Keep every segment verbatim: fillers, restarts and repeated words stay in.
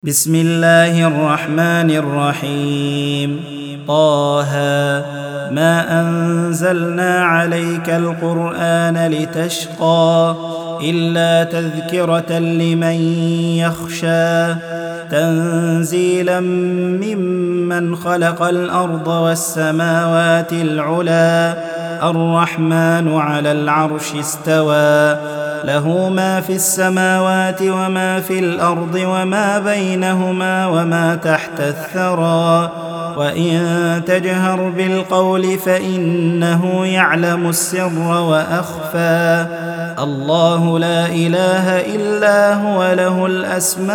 بسم الله الرحمن الرحيم. طه ما أنزلنا عليك القرآن لتشقى إلا تذكرة لمن يخشى تنزيلا ممن خلق الأرض والسماوات العلى الرحمن على العرش استوى له ما في السماوات وما في الأرض وما بينهما وما تحت الثرى وإن تجهر بالقول فإنه يعلم السر وأخفى الله لا إله إلا هو له الأسماء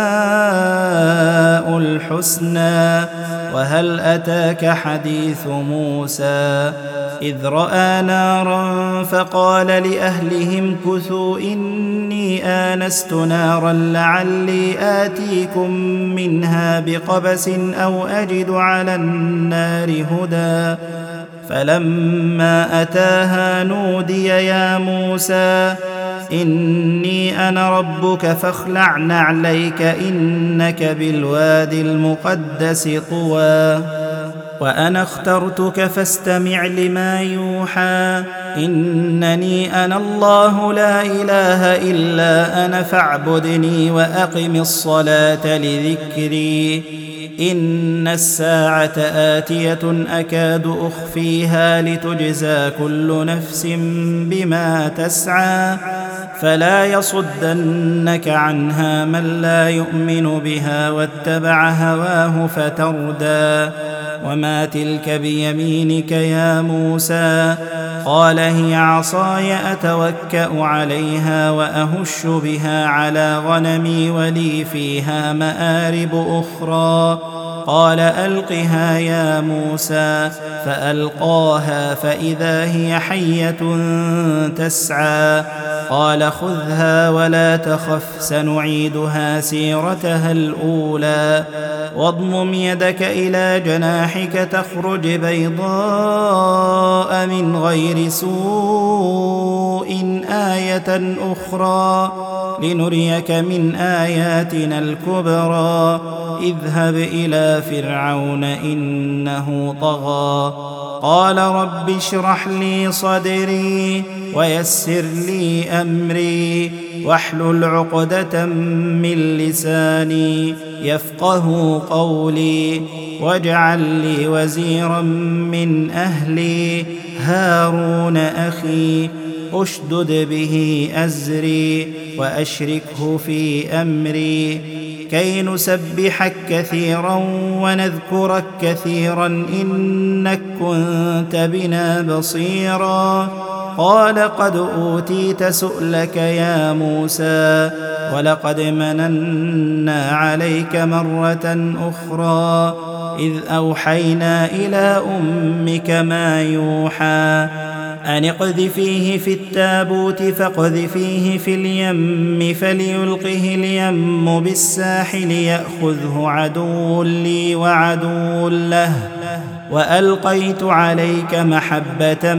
الحسنى. وهل أتاك حديث موسى إذ رأى نارا فقال لأهلهم كثوا إني آنست نارا لعلي آتيكم منها بقبس أو أجد على النار هدى فلما أتاها نودي يا موسى إني أنا ربك فاخلع نعليك إنك بالوادي المقدس طوى وأنا اخترتك فاستمع لما يوحى إنني أنا الله لا إله إلا أنا فاعبدني وأقم الصلاة لذكري إن الساعة آتية أكاد أخفيها لتجزى كل نفس بما تسعى فلا يصدنك عنها من لا يؤمن بها واتبع هواه فتردى وما تلك بيمينك يا موسى قال هي عصاي أتوكأ عليها وأهش بها على غنمي ولي فيها مآرب أخرى قال ألقها يا موسى فألقاها فإذا هي حية تسعى قال خذها ولا تخف سنعيدها سيرتها الأولى واضمم يدك إلى جناحك تخرج بيضاء من غير سوء آية أخرى لنريك من آياتنا الكبرى اذهب إلى فرعون إنه طغى قال رب اشرح لي صدري ويسر لي أمري واحلل عقدة من لساني يفقه قولي واجعل لي وزيرا من أهلي هارون أخي أشدد به أزري وأشركه في أمري كي نسبحك كثيرا ونذكرك كثيرا إنك كنت بنا بصيرا قال قد أوتيت سؤلك يا موسى ولقد مننا عليك مرة أخرى إذ أوحينا إلى أمك ما يوحى أن اقذفيه في التابوت فاقذفيه في اليم فليلقه اليم بالساحل يأخذه عدو لي وعدو له وألقيت عليك محبة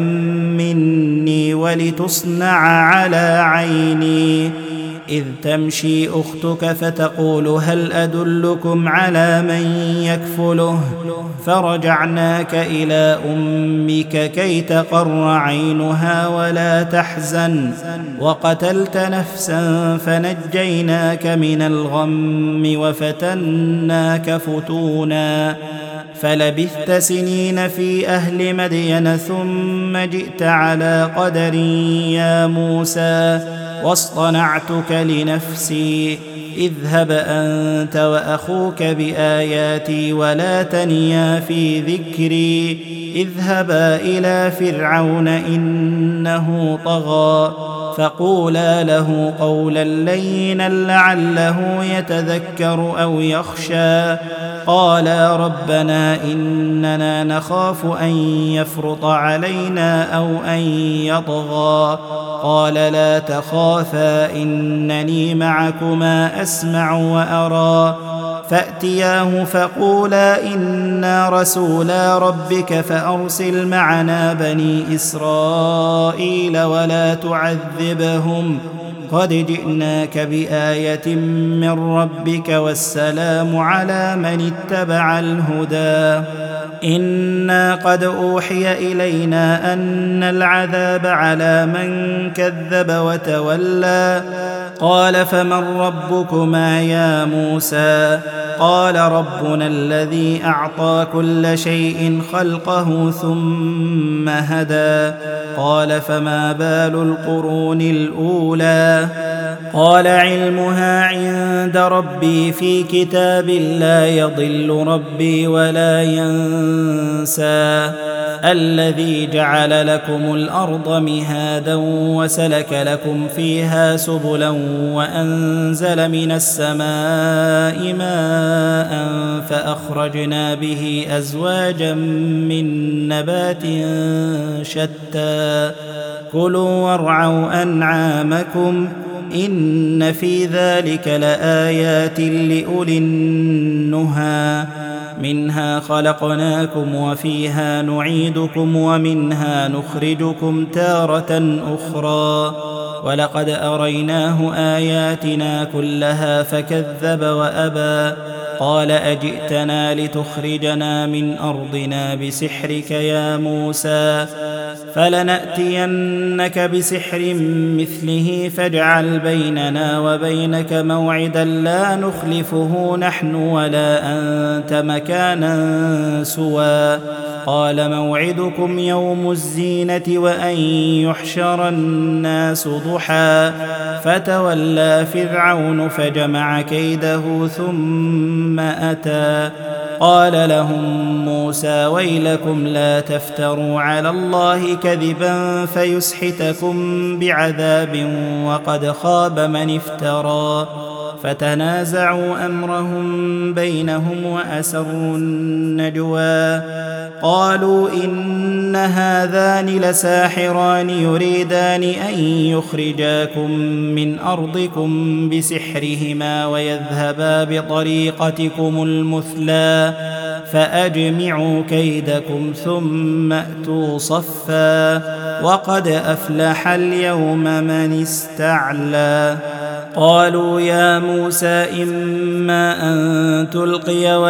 مني ولتصنع على عيني إذ تمشي أختك فتقول هل أدلكم على من يكفله فرجعناك إلى أمك كي تقر عينها ولا تحزن وقتلت نفسا فنجيناك من الغم وفتناك فتونا فلبثت سنين في أهل مدين ثم جئت على قدر يا موسى واصطنعتك لنفسي اذهب أنت وأخوك بآياتي ولا تنيا في ذكري اذهبا إلى فرعون إنه طغى فقولا له قولا لينا لعله يتذكر أو يخشى قالا ربنا إننا نخاف أن يفرط علينا أو أن يطغى قال لا تخافا إنني معكما أسمع وأرى فأتياه فقولا إنا رسولا ربك فأرسل معنا بني إسرائيل ولا تعذبهم قد جئناك بآية من ربك والسلام على من اتبع الهدى إنا قد أوحي إلينا أن العذاب على من كذب وتولى قال فمن ربكما يا موسى قال ربنا الذي أعطى كل شيء خلقه ثم هدى قال فما بال القرون الأولى قال علمها عند ربي في كتاب لا يضل ربي ولا ينسى الذي جعل لكم الأرض مهادا وسلك لكم فيها سبلا وأنزل من السماء ماء فأخرجنا به أزواجا من نبات شتى كلوا وارعوا أنعامكم إن في ذلك لآيات لأولي النهى منها خلقناكم وفيها نعيدكم ومنها نخرجكم تارة أخرى ولقد أريناه آياتنا كلها فكذب وأبى قال أجئتنا لتخرجنا من أرضنا بسحرك يا موسى فلنأتينك بسحر مثله فاجعل بيننا وبينك موعدا لا نخلفه نحن ولا أنت مكانا سوى قال موعدكم يوم الزينة وأن يحشر الناس ضحى فتولى فرعون فجمع كيده ثم أتى قال لهم موسى ويلكم لا تفتروا على الله كذبا فيسحتكم بعذاب وقد خاب من افترى فتنازعوا أمرهم بينهم وأسروا النجوى قالوا إن هذان لساحران يريدان أن يخرجاكم من أرضكم بسحرهما ويذهبا بطريقتكم المثلى فأجمعوا كيدكم ثم أتوا صفا وقد أفلح اليوم من استعلى قالوا يا موسى إما أن تلقي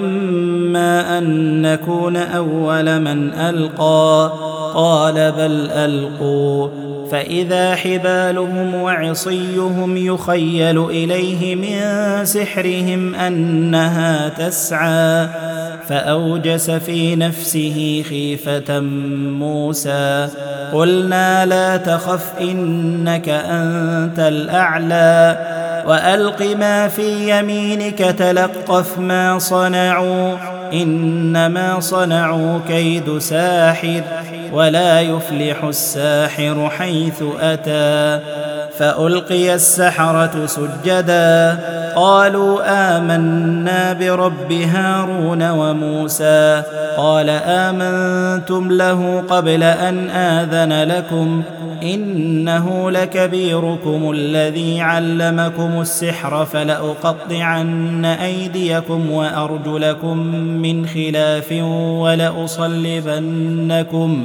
وإما أن نكون أول من ألقى قال بل ألقوا فإذا حبالهم وعصيهم يخيل إليه من سحرهم أنها تسعى فأوجس في نفسه خيفة موسى قلنا لا تخف إنك أنت الأعلى وألق ما في يمينك تلقف ما صنعوا إنما صنعوا كيد ساحر ولا يفلح الساحر حيث أتى فألقي السحرة سجدا قالوا آمنا برب هارون وموسى قال آمنتم له قبل أن آذن لكم إنه لكبيركم الذي علمكم السحر فلأقطعن أيديكم وأرجلكم من خلاف ولأصلبنكم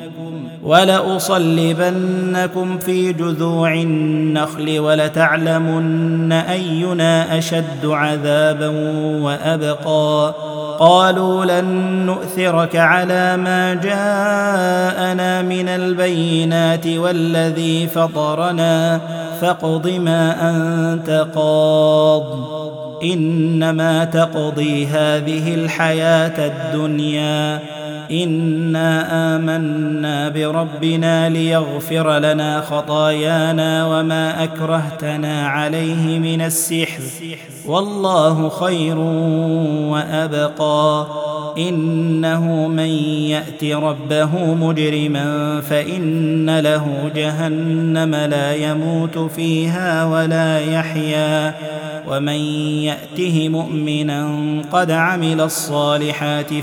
ولأصلبنكم في جذوع النخل ولتعلمن أينا أشد عذابا وأبقى قالوا لن نؤثرك على ما جاءنا من البينات والذي فطرنا فاقض ما أنت قاض إنما تقضي هذه الحياة الدنيا إنا آمنا بربنا ليغفر لنا خطايانا وما أكرهتنا عليه من السحر والله خير وأبقى إنه من يأت ربه مجرما فإن له جهنم لا يموت فيها ولا يحيا ومن يأته مؤمنا قد عمل الصالحات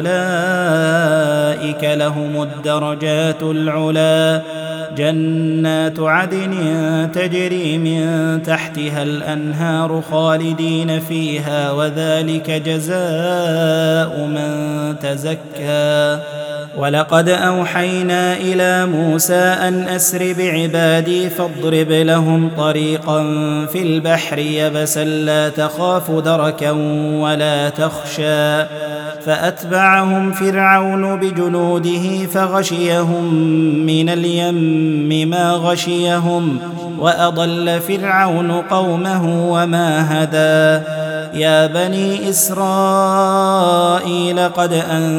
فأولئك لهم الدرجات العلى جنات عدن تجري من تحتها الأنهار خالدين فيها وذلك جزاء من تزكى ولقد أوحينا إلى موسى أن أسر بعبادي فاضرب لهم طريقا في البحر يبسا لا تخاف دركا ولا تخشى فأتبعهم فرعون بجنوده فغشيهم من اليم ما غشيهم وأضل فرعون قومه وما هدى يا بني إسرائيل قد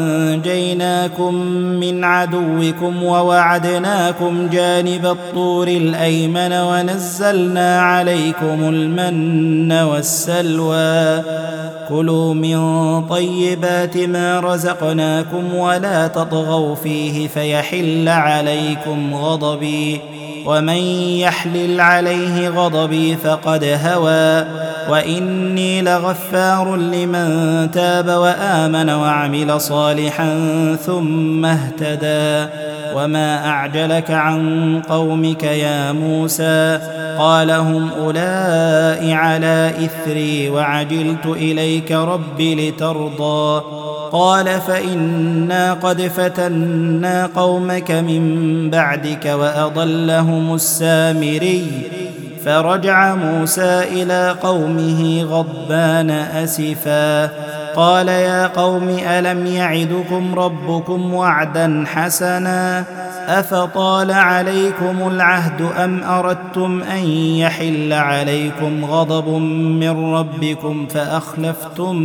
أنجيناكم من عدوكم ووعدناكم جانب الطور الأيمن ونزلنا عليكم المن والسلوى كلوا من طيبات ما رزقناكم ولا تطغوا فيه فيحل عليكم غضبي ومن يحلل عليه غضبي فقد هوى وإني لغفار لمن تاب وآمن وعمل صالحا ثم اهتدى وما أعجلك عن قومك يا موسى قال هم أولئك على إثري وعجلت إليك رب لترضى قال فإنا قد فتنا قومك من بعدك وأضلهم السامري فرجع موسى إلى قومه غضبان أسفا قال يا قوم ألم يعدكم ربكم وعدا حسنا أفطال عليكم العهد أم أردتم أن يحل عليكم غضب من ربكم فأخلفتم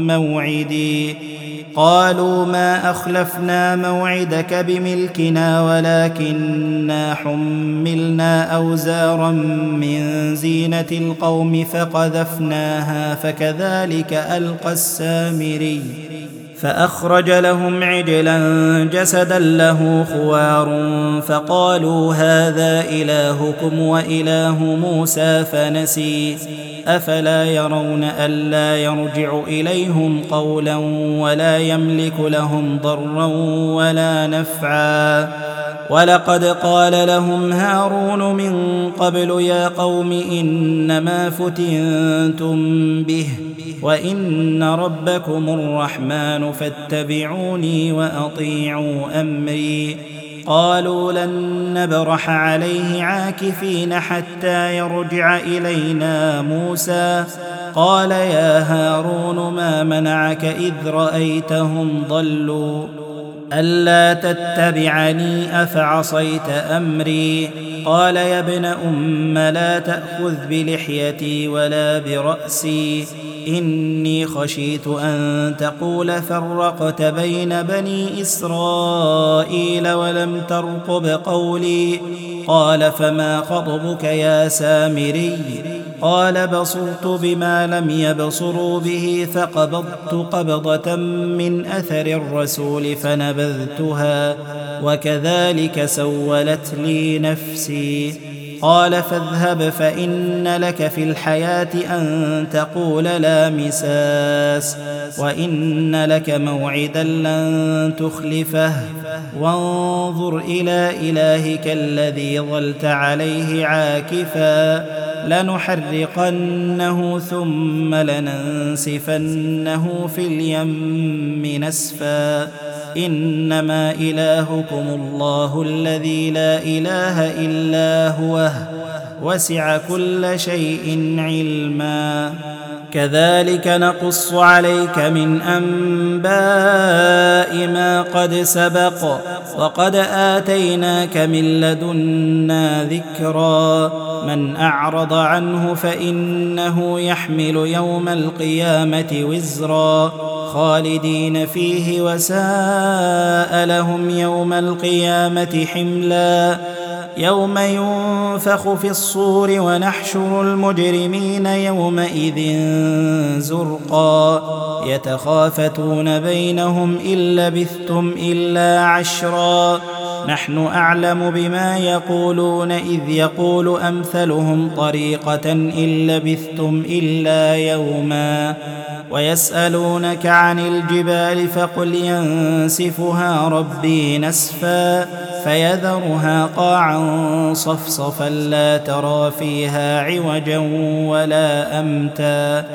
موعدي قالوا ما أخلفنا موعدك بملكنا ولكننا حملنا أوزارا من زينة القوم فقذفناها فكذلك ألقى السامري فأخرج لهم عجلا جسدا له خوار فقالوا هذا إلهكم وإله موسى فنسي أفلا يرون ألا يرجع إليهم قولا ولا يملك لهم ضرا ولا نفعا ولقد قال لهم هارون من قبل يا قوم إنما فتنتم به وإن ربكم الرحمن فاتبعوني وأطيعوا أمري قالوا لن نبرح عليه عاكفين حتى يرجع إلينا موسى قال يا هارون ما منعك إذ رأيتهم ضلوا ألا تتبعني أفعصيت أمري قال يا ابن أم لا تأخذ بلحيتي ولا برأسي إني خشيت أن تقول فرقت بين بني إسرائيل ولم ترقب قولي قال فما خطبك يا سامري قال بصرت بما لم يبصروا به فقبضت قبضة من أثر الرسول فنبذتها وكذلك سولت لي نفسي قال فاذهب فإن لك في الحياة أن تقول لا مساس وإن لك موعدا لن تخلفه وانظر إلى إلهك الذي ظلت عليه عاكفا لنحرقنه ثم لننسفنه في اليم نسفا إنما إلهكم الله الذي لا إله إلا هو وسع كل شيء علما كذلك نقص عليك من أنباء ما قد سبق وقد آتيناك من لدنا ذكرا من أعرض عنه فإنه يحمل يوم القيامة وزرا خالدين فيه وساء لهم يوم القيامة حملا يوم ينفخ في الصور ونحشر المجرمين يومئذ زرقا يتخافتون بينهم إن لبثتم إلا عشرا نحن أعلم بما يقولون إذ يقول أمثلهم طريقة إن لبثتم إلا يوما ويسألونك عن الجبال فقل ينسفها ربي نسفا فيذرها قاعا صفصفا لا ترى فيها عوجا ولا أمتا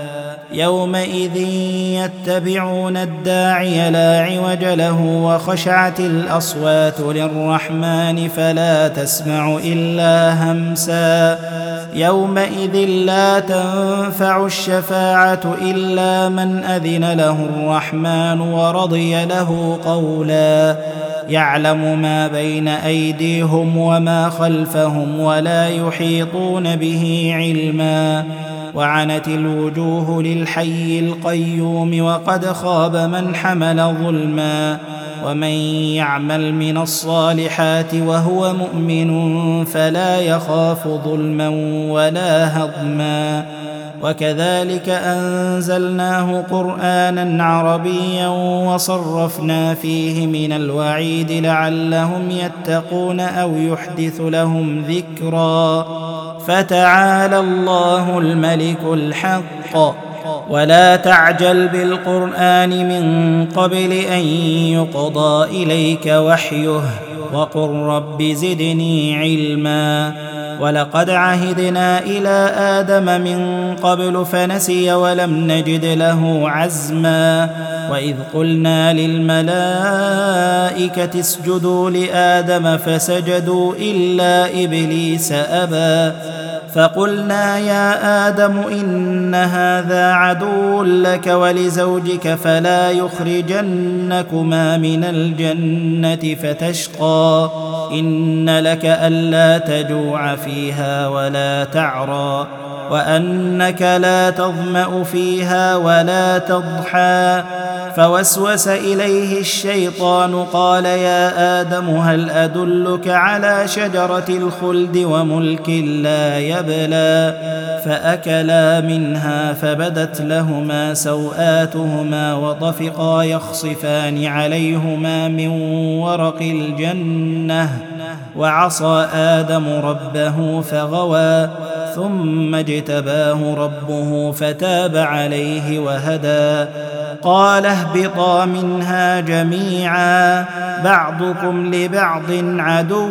يومئذ يتبعون الداعي لا عوج له وخشعت الأصوات للرحمن فلا تسمع إلا همسا يومئذ لا تنفع الشفاعة إلا من أذن له الرحمن ورضي له قولا يعلم ما بين أيديهم وما خلفهم ولا يحيطون به علما وعنت الوجوه للحي القيوم وقد خاب من حمل ظلما ومن يعمل من الصالحات وهو مؤمن فلا يخاف ظلما ولا هضما وكذلك أنزلناه قرآنا عربيا وصرفنا فيه من الوعيد لعلهم يتقون أو يحدث لهم ذكرا فتعالى الله الملك الحق ولا تعجل بالقرآن من قبل أن يقضى إليك وحيه وقل رب زدني علما ولقد عهدنا إلى آدم من قبل فنسي ولم نجد له عزما وإذ قلنا للملائكة اسجدوا لآدم فسجدوا إلا إبليس أبى فقلنا يا آدم إن هذا عدو لك ولزوجك فلا يخرجنكما من الجنة فتشقى إن لك ألا تجوع فيها ولا تعرى وأنك لا تظمأ فيها ولا تضحى فوسوس إليه الشيطان قال يا آدم هل أدلك على شجرة الخلد وملك لا يبلى فأكلا منها فبدت لهما سوآتهما وطفقا يخصفان عليهما من ورق الجنة وعصى آدم ربه فغوى ثم اجتباه ربه فتاب عليه وهدى قال اهبطا منها جميعا بعضكم لبعض عدو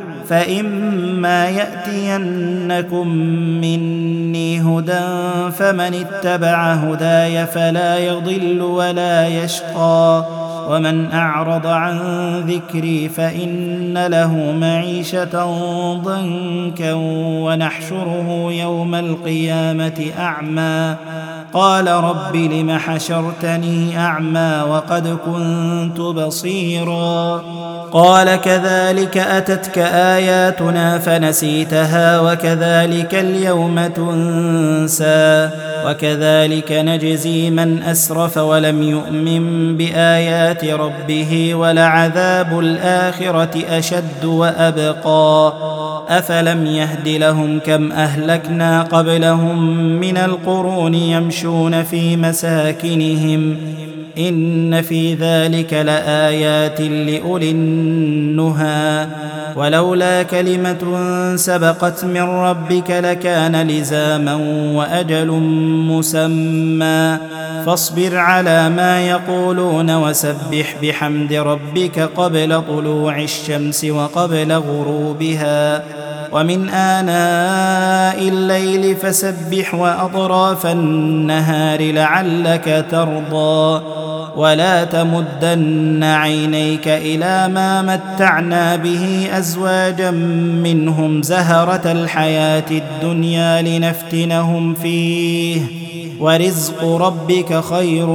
فإما يأتينكم مني هدى فمن اتبع هداي فلا يضل ولا يشقى ومن أعرض عن ذكري فإن له معيشة ضنكا ونحشره يوم القيامة أعمى قال رب لم حشرتني أعمى وقد كنت بصيرا قال كذلك أتتك آياتنا فنسيتها وكذلك اليوم تنسى وكذلك نجزي من أسرف ولم يؤمن بآيات ربه ولعذاب الآخرة أشد وأبقى أفلم يهد لهم كم أهلكنا قبلهم من القرون يمشون في مساكنهم إن في ذلك لآيات لأولي النهى ولولا كلمة سبقت من ربك لكان لزاما وأجل مسمى فاصبر على ما يقولون وسبح بحمد ربك قبل طلوع الشمس وقبل غروبها ومن آناء الليل فسبح وأطراف النهار لعلك ترضى ولا تمدن عينيك إلى ما متعنا به أزواجا منهم زهرة الحياة الدنيا لنفتنهم فيه ورزق ربك خير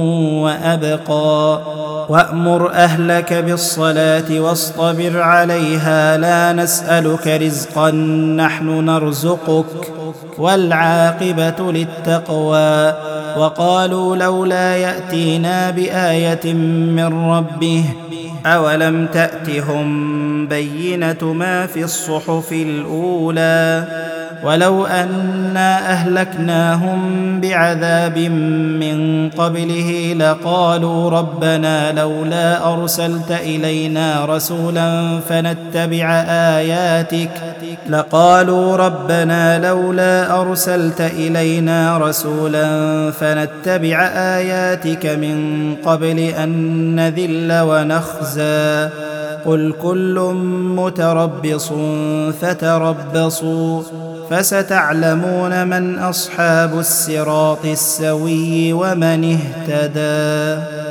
وأبقى وأمر أهلك بالصلاة واصطبر عليها لا نسألك رزقا نحن نرزقك والعاقبة للتقوى وقالوا لولا يأتينا بآية من ربه أولم تأتهم بينة ما في الصحف الأولى ولو أنا أهلكناهم بعذاب من قبله لقالوا ربنا لولا أرسلت إلينا رسولا فنتبع آياتك لقالوا ربنا لولا أرسلت إلينا رسولا فنتبع آياتك من قبل أن نذل ونخزى قل كل متربص فتربصوا فستعلمون من اصحاب الصراط السوي ومن اهتدى.